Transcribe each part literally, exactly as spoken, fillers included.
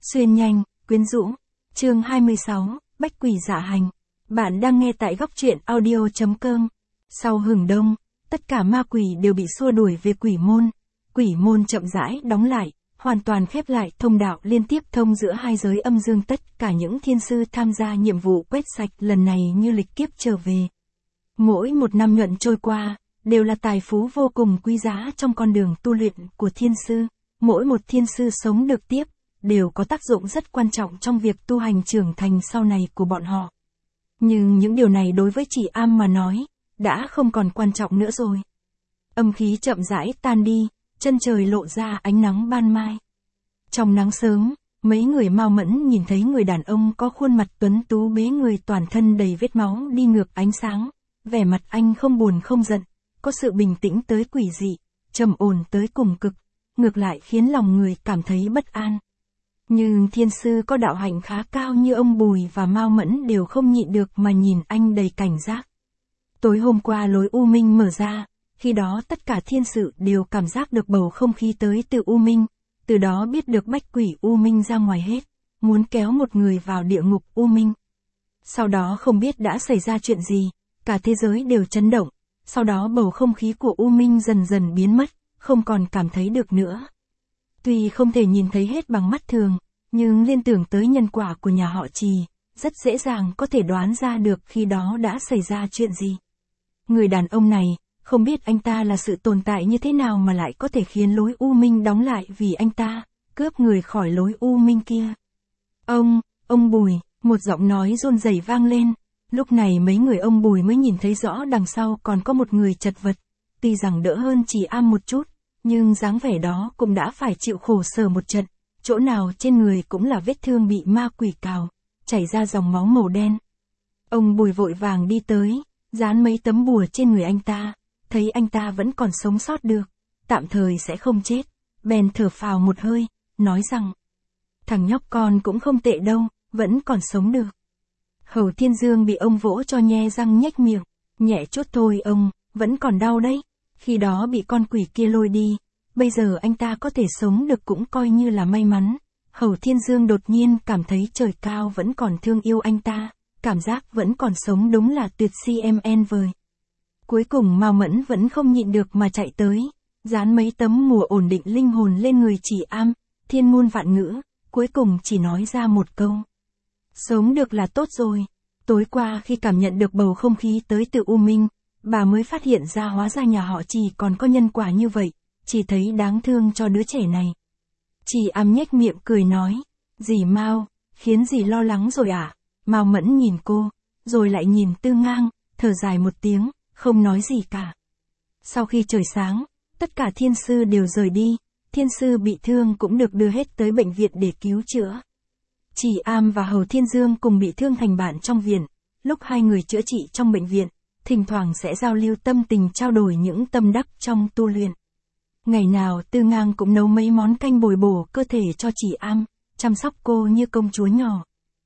Xuyên nhanh, quyến rũ. Chương hai mươi sáu, Bách quỷ dạ hành. Bạn đang nghe tại góc truyện audio.com. Sau hừng đông, tất cả ma quỷ đều bị xua đuổi về quỷ môn. Quỷ môn chậm rãi đóng lại, hoàn toàn khép lại thông đạo liên tiếp thông giữa hai giới âm dương. Tất cả những thiên sư tham gia nhiệm vụ quét sạch lần này như lịch kiếp trở về. Mỗi một năm nhuận trôi qua, đều là tài phú vô cùng quý giá trong con đường tu luyện của thiên sư. Mỗi một thiên sư sống được tiếp, đều có tác dụng rất quan trọng trong việc tu hành trưởng thành sau này của bọn họ. Nhưng những điều này đối với chị Am mà nói, đã không còn quan trọng nữa rồi. Âm khí chậm rãi tan đi, chân trời lộ ra ánh nắng ban mai. Trong nắng sớm, mấy người mau mẫn nhìn thấy người đàn ông có khuôn mặt tuấn tú bế người toàn thân đầy vết máu đi ngược ánh sáng. Vẻ mặt anh không buồn không giận, có sự bình tĩnh tới quỷ dị, trầm ổn tới cùng cực, ngược lại khiến lòng người cảm thấy bất an. Nhưng thiên sư có đạo hạnh khá cao như ông Bùi và Mao Mẫn đều không nhịn được mà nhìn anh đầy cảnh giác. Tối hôm qua lối U Minh mở ra, khi đó tất cả thiên sự đều cảm giác được bầu không khí tới từ U Minh, từ đó biết được bách quỷ U Minh ra ngoài hết, muốn kéo một người vào địa ngục U Minh. Sau đó không biết đã xảy ra chuyện gì, cả thế giới đều chấn động, sau đó bầu không khí của U Minh dần dần biến mất, không còn cảm thấy được nữa. Tuy không thể nhìn thấy hết bằng mắt thường, nhưng liên tưởng tới nhân quả của nhà họ Trì, rất dễ dàng có thể đoán ra được khi đó đã xảy ra chuyện gì. Người đàn ông này, không biết anh ta là sự tồn tại như thế nào mà lại có thể khiến lối U Minh đóng lại vì anh ta, cướp người khỏi lối U Minh kia. Ông, ông Bùi, một giọng nói run rẩy vang lên. Lúc này mấy người ông Bùi mới nhìn thấy rõ đằng sau còn có một người chật vật. Tuy rằng đỡ hơn Trì Am một chút, nhưng dáng vẻ đó cũng đã phải chịu khổ sở một trận. Chỗ nào trên người cũng là vết thương bị ma quỷ cào, chảy ra dòng máu màu đen. Ông Bùi vội vàng đi tới, dán mấy tấm bùa trên người anh ta, thấy anh ta vẫn còn sống sót được, tạm thời sẽ không chết, bèn thở phào một hơi, nói rằng, thằng nhóc con cũng không tệ đâu, vẫn còn sống được. Hầu Thiên Dương bị ông vỗ cho nhe răng nhếch miệng, nhẹ chút thôi ông, vẫn còn đau đấy, khi đó bị con quỷ kia lôi đi, bây giờ anh ta có thể sống được cũng coi như là may mắn. Hầu Thiên Dương đột nhiên cảm thấy trời cao vẫn còn thương yêu anh ta, cảm giác vẫn còn sống đúng là tuyệt si em en vời. Cuối cùng Mao Mẫn vẫn không nhịn được mà chạy tới, dán mấy tấm bùa ổn định linh hồn lên người Trì Am, thiên ngôn vạn ngữ, cuối cùng chỉ nói ra một câu. Sống được là tốt rồi. Tối qua khi cảm nhận được bầu không khí tới từ U Minh, bà mới phát hiện ra hóa ra nhà họ Trì còn có nhân quả như vậy, chỉ thấy đáng thương cho đứa trẻ này. Trì Am nhếch miệng cười nói, dì Mao, khiến dì lo lắng rồi à? Mao Mẫn nhìn cô, rồi lại nhìn Tư Ngang, thở dài một tiếng, không nói gì cả. Sau khi trời sáng, tất cả thiên sư đều rời đi, thiên sư bị thương cũng được đưa hết tới bệnh viện để cứu chữa. Trì Am và Hầu Thiên Dương cùng bị thương thành bạn trong viện, lúc hai người chữa trị trong bệnh viện, thỉnh thoảng sẽ giao lưu tâm tình trao đổi những tâm đắc trong tu luyện. Ngày nào Tư Ngang cũng nấu mấy món canh bồi bổ cơ thể cho Trì Am, chăm sóc cô như công chúa nhỏ.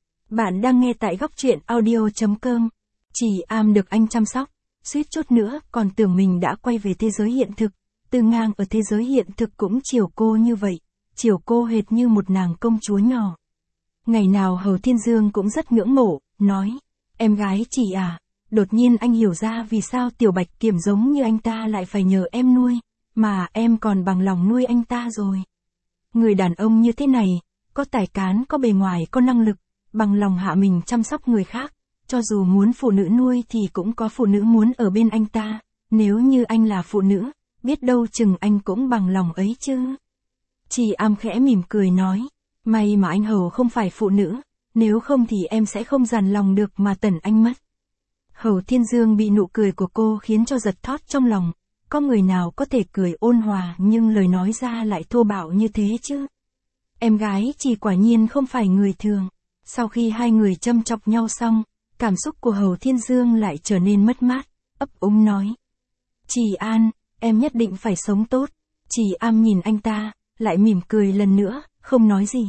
Bạn đang nghe tại góc truyện audio.com. Trì Am được anh chăm sóc, suýt chút nữa còn tưởng mình đã quay về thế giới hiện thực. Tư Ngang ở thế giới hiện thực cũng chiều cô như vậy, chiều cô hệt như một nàng công chúa nhỏ. Ngày nào Hầu Thiên Dương cũng rất ngưỡng mộ, nói, em gái Trì à, đột nhiên anh hiểu ra vì sao Tiểu Bạch Kiểm giống như anh ta lại phải nhờ em nuôi, mà em còn bằng lòng nuôi anh ta rồi. Người đàn ông như thế này, có tài cán, có bề ngoài, có năng lực, bằng lòng hạ mình chăm sóc người khác, cho dù muốn phụ nữ nuôi thì cũng có phụ nữ muốn ở bên anh ta, nếu như anh là phụ nữ, biết đâu chừng anh cũng bằng lòng ấy chứ. Trì Am khẽ mỉm cười nói, may mà anh Hầu không phải phụ nữ, nếu không thì em sẽ không dằn lòng được mà tẩn anh mất. Hầu Thiên Dương bị nụ cười của cô khiến cho giật thót trong lòng, có người nào có thể cười ôn hòa nhưng lời nói ra lại thô bạo như thế chứ. Em gái Trì quả nhiên không phải người thường. Sau khi hai người châm chọc nhau xong, cảm xúc của Hầu Thiên Dương lại trở nên mất mát, ấp úng nói. Trì An, em nhất định phải sống tốt. Trì Am nhìn anh ta, lại mỉm cười lần nữa, không nói gì.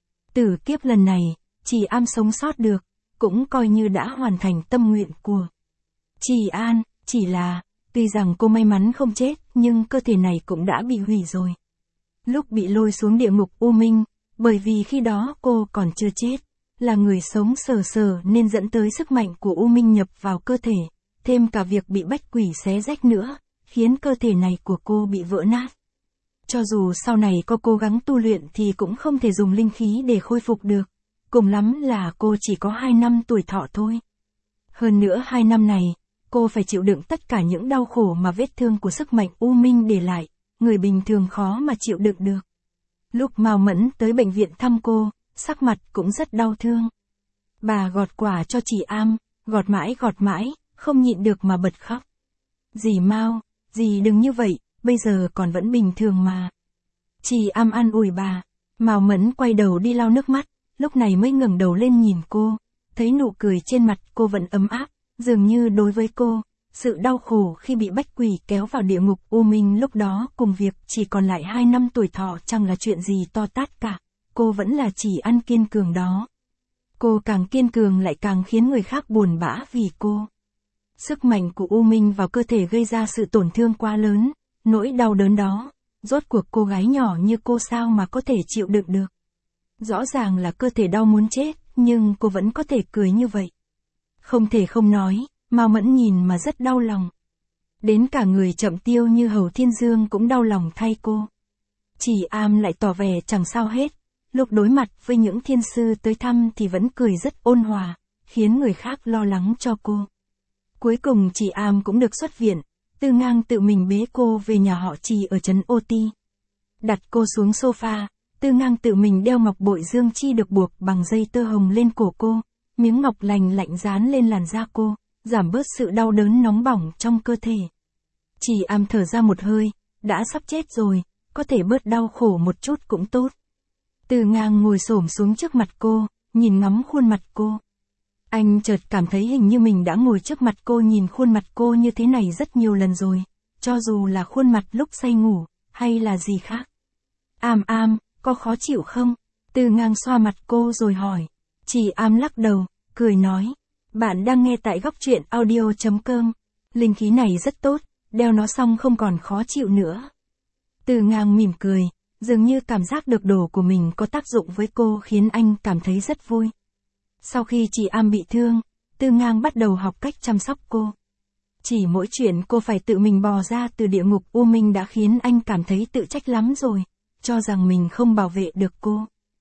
Tử kiếp lần này, Trì Am sống sót được, cũng coi như đã hoàn thành tâm nguyện của Trì An, chỉ là, tuy rằng cô may mắn không chết, nhưng cơ thể này cũng đã bị hủy rồi. Lúc bị lôi xuống địa ngục U Minh, Bởi vì khi đó cô còn chưa chết, là người sống sờ sờ nên dẫn tới sức mạnh của U Minh nhập vào cơ thể, thêm cả việc bị bách quỷ xé rách nữa, khiến cơ thể này của cô bị vỡ nát. Cho dù sau này có cố gắng tu luyện thì cũng không thể dùng linh khí để khôi phục được, cùng lắm là cô chỉ có hai năm tuổi thọ thôi. Hơn nữa hai năm này, cô phải chịu đựng tất cả những đau khổ mà vết thương của sức mạnh U Minh để lại, người bình thường khó mà chịu đựng được. Lúc Mao Mẫn tới bệnh viện thăm cô, sắc mặt cũng rất đau thương. Bà gọt quả cho chị Am, gọt mãi gọt mãi, không nhịn được mà bật khóc. Dì Mao, dì đừng như vậy, bây giờ còn vẫn bình thường mà. Chị Am an ủi bà. Mao Mẫn quay đầu đi lau nước mắt, lúc này mới ngẩng đầu lên nhìn cô, thấy nụ cười trên mặt cô vẫn ấm áp, dường như đối với cô, sự đau khổ khi bị bách quỷ kéo vào địa ngục U Minh lúc đó cùng việc chỉ còn lại hai năm tuổi thọ chẳng là chuyện gì to tát cả, cô vẫn là chỉ ăn kiên cường đó. Cô càng kiên cường lại càng khiến người khác buồn bã vì cô. Sức mạnh của U Minh vào cơ thể gây ra sự tổn thương quá lớn, nỗi đau đớn đó, rốt cuộc cô gái nhỏ như cô sao mà có thể chịu đựng được. Rõ ràng là cơ thể đau muốn chết, nhưng cô vẫn có thể cười như vậy. Không thể không nói, Mao Mẫn nhìn mà rất đau lòng. Đến cả người Chậm Tiêu như Hầu Thiên Dương cũng đau lòng thay cô. Chỉ Am lại tỏ vẻ chẳng sao hết, lúc đối mặt với những thiên sư tới thăm thì vẫn cười rất ôn hòa, khiến người khác lo lắng cho cô. Cuối cùng chị Am cũng được xuất viện, Tư Ngang tự mình bế cô về nhà họ Trì ở trấn Ô Ti. Đặt cô xuống sofa, Tư Ngang tự mình đeo ngọc bội dương chi được buộc bằng dây tơ hồng lên cổ cô, miếng ngọc lành lạnh dán lên làn da cô, giảm bớt sự đau đớn nóng bỏng trong cơ thể. Chị Am thở ra một hơi, đã sắp chết rồi, có thể bớt đau khổ một chút cũng tốt. Tư Ngang ngồi xổm xuống trước mặt cô, nhìn ngắm khuôn mặt cô. Anh chợt cảm thấy hình như mình đã ngồi trước mặt cô nhìn khuôn mặt cô như thế này rất nhiều lần rồi, cho dù là khuôn mặt lúc say ngủ, hay là gì khác. Am Am, có khó chịu không? Tư Ngang xoa mặt cô rồi hỏi. Chị Am lắc đầu, cười nói. Bạn đang nghe tại góc truyện audio chấm com. Linh khí này rất tốt, đeo nó xong không còn khó chịu nữa. Tư Ngang mỉm cười, dường như cảm giác được đồ của mình có tác dụng với cô khiến anh cảm thấy rất vui. Sau khi chị Am bị thương, Tư Ngang bắt đầu học cách chăm sóc cô. Chỉ mỗi chuyện cô phải tự mình bò ra từ địa ngục U Minh đã khiến anh cảm thấy tự trách lắm rồi, cho rằng mình không bảo vệ được cô.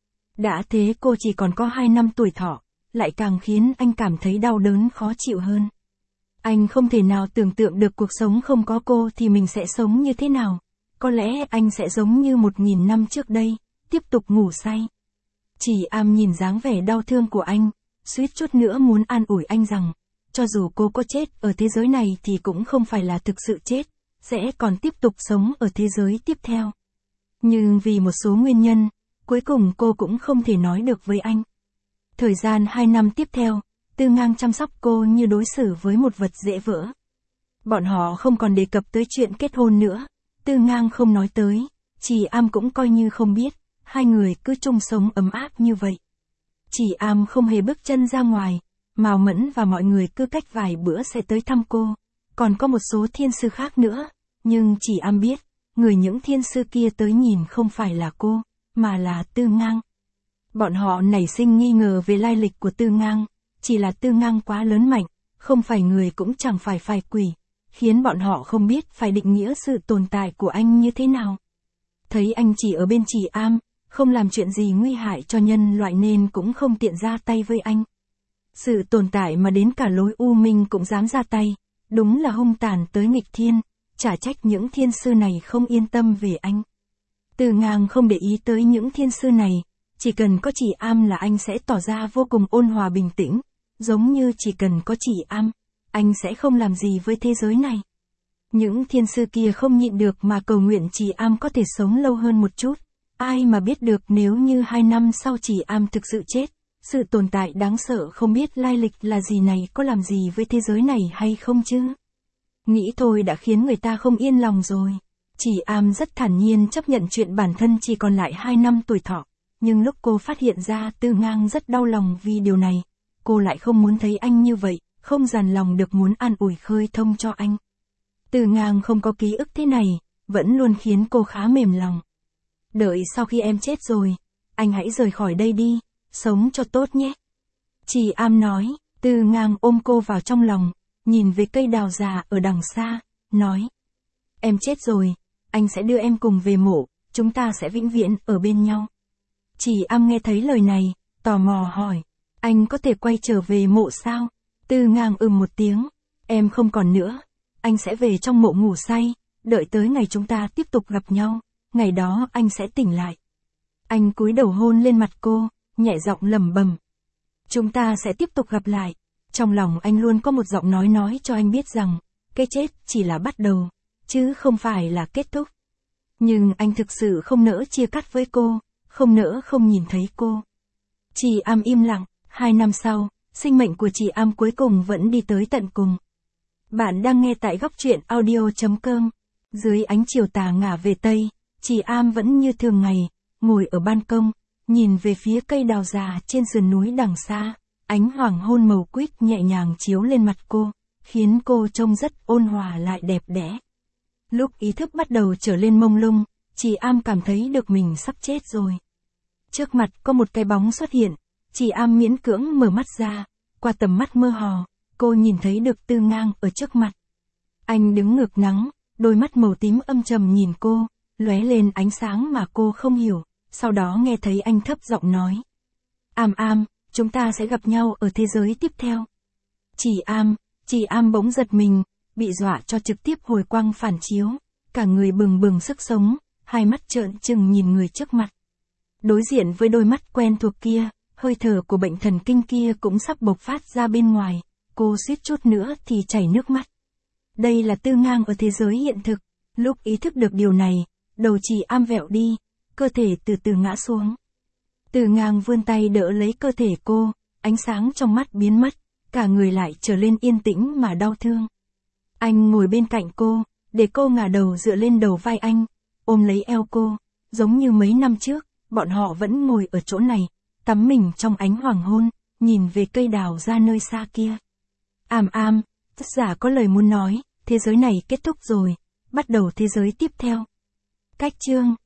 Đã thế cô chỉ còn có hai năm tuổi thọ, lại càng khiến anh cảm thấy đau đớn khó chịu hơn. Anh không thể nào tưởng tượng được cuộc sống không có cô thì mình sẽ sống như thế nào. Có lẽ anh sẽ giống như một nghìn năm trước đây, tiếp tục ngủ say. Chỉ Am nhìn dáng vẻ đau thương của anh, suýt chút nữa muốn an ủi anh rằng, cho dù cô có chết ở thế giới này thì cũng không phải là thực sự chết, sẽ còn tiếp tục sống ở thế giới tiếp theo. Nhưng vì một số nguyên nhân, cuối cùng cô cũng không thể nói được với anh. Thời gian hai năm tiếp theo, Tư Ngang chăm sóc cô như đối xử với một vật dễ vỡ. Bọn họ không còn đề cập tới chuyện kết hôn nữa, Tư Ngang không nói tới, chị Am cũng coi như không biết, hai người cứ chung sống ấm áp như vậy. Chị Am không hề bước chân ra ngoài, Mao Mẫn và mọi người cứ cách vài bữa sẽ tới thăm cô, còn có một số thiên sư khác nữa, nhưng chị Am biết, người những thiên sư kia tới nhìn không phải là cô, mà là Tư Ngang. Bọn họ nảy sinh nghi ngờ về lai lịch của Tư Ngang, chỉ là Tư Ngang quá lớn mạnh, không phải người cũng chẳng phải phải quỷ, khiến bọn họ không biết phải định nghĩa sự tồn tại của anh như thế nào. Thấy anh chỉ ở bên chị Am, không làm chuyện gì nguy hại cho nhân loại nên cũng không tiện ra tay với anh. Sự tồn tại mà đến cả lối U Minh cũng dám ra tay, đúng là hung tàn tới nghịch thiên, chả trách những thiên sư này không yên tâm về anh. Tư Ngang không để ý tới những thiên sư này, chỉ cần có chị Am là anh sẽ tỏ ra vô cùng ôn hòa bình tĩnh, giống như chỉ cần có chị Am, anh sẽ không làm gì với thế giới này. Những thiên sư kia không nhịn được mà cầu nguyện chị Am có thể sống lâu hơn một chút, ai mà biết được nếu như hai năm sau chị Am thực sự chết, sự tồn tại đáng sợ không biết lai lịch là gì này có làm gì với thế giới này hay không chứ. Nghĩ thôi đã khiến người ta không yên lòng rồi. Chị Am rất thản nhiên chấp nhận chuyện bản thân chỉ còn lại hai năm tuổi thọ, nhưng lúc cô phát hiện ra Tư Ngang rất đau lòng vì điều này, cô lại không muốn thấy anh như vậy, không dằn lòng được muốn an ủi khơi thông cho anh. Tư Ngang không có ký ức thế này, vẫn luôn khiến cô khá mềm lòng. Đợi sau khi em chết rồi, anh hãy rời khỏi đây đi, sống cho tốt nhé. Chị Am nói, Tư Ngang ôm cô vào trong lòng, nhìn về cây đào già ở đằng xa, nói. Em chết rồi, anh sẽ đưa em cùng về mộ, chúng ta sẽ vĩnh viễn ở bên nhau. Chị Am nghe thấy lời này, tò mò hỏi, anh có thể quay trở về mộ sao? Tư Ngang ừm một tiếng, em không còn nữa, anh sẽ về trong mộ ngủ say, đợi tới ngày chúng ta tiếp tục gặp nhau, ngày đó anh sẽ tỉnh lại. Anh cúi đầu hôn lên mặt cô, nhẹ giọng lẩm bẩm. Chúng ta sẽ tiếp tục gặp lại. Trong lòng anh luôn có một giọng nói nói cho anh biết rằng, cái chết chỉ là bắt đầu, chứ không phải là kết thúc. Nhưng anh thực sự không nỡ chia cắt với cô, không nỡ không nhìn thấy cô. Chị Am im lặng, hai năm sau, sinh mệnh của chị Am cuối cùng vẫn đi tới tận cùng. Bạn đang nghe tại góc truyện audio chấm com. Dưới ánh chiều tà ngả về Tây, chị Am vẫn như thường ngày, ngồi ở ban công, nhìn về phía cây đào già trên sườn núi đằng xa, ánh hoàng hôn màu quýt nhẹ nhàng chiếu lên mặt cô, khiến cô trông rất ôn hòa lại đẹp đẽ. Lúc ý thức bắt đầu trở lên mông lung, chị Am cảm thấy được mình sắp chết rồi. Trước mặt có một cái bóng xuất hiện, chị Am miễn cưỡng mở mắt ra, qua tầm mắt mơ hồ, cô nhìn thấy được Tư Ngang ở trước mặt. Anh đứng ngược nắng, đôi mắt màu tím âm trầm nhìn cô, lóe lên ánh sáng mà cô không hiểu, sau đó nghe thấy anh thấp giọng nói. Am Am, chúng ta sẽ gặp nhau ở thế giới tiếp theo. Chị Am, chị Am bỗng giật mình, bị dọa cho trực tiếp hồi quang phản chiếu, cả người bừng bừng sức sống, hai mắt trợn trừng nhìn người trước mặt. Đối diện với đôi mắt quen thuộc kia, hơi thở của bệnh thần kinh kia cũng sắp bộc phát ra bên ngoài, cô suýt chút nữa thì chảy nước mắt. Đây là Tư Ngang ở thế giới hiện thực, lúc ý thức được điều này, đầu chị Am vẹo đi, cơ thể từ từ ngã xuống. Tư Ngang vươn tay đỡ lấy cơ thể cô, ánh sáng trong mắt biến mất, cả người lại trở lên yên tĩnh mà đau thương. Anh ngồi bên cạnh cô, để cô ngả đầu dựa lên đầu vai anh, ôm lấy eo cô, giống như mấy năm trước, bọn họ vẫn ngồi ở chỗ này, tắm mình trong ánh hoàng hôn, nhìn về cây đào ra nơi xa kia. Am Am, tác giả có lời muốn nói, thế giới này kết thúc rồi, bắt đầu thế giới tiếp theo. Cách chương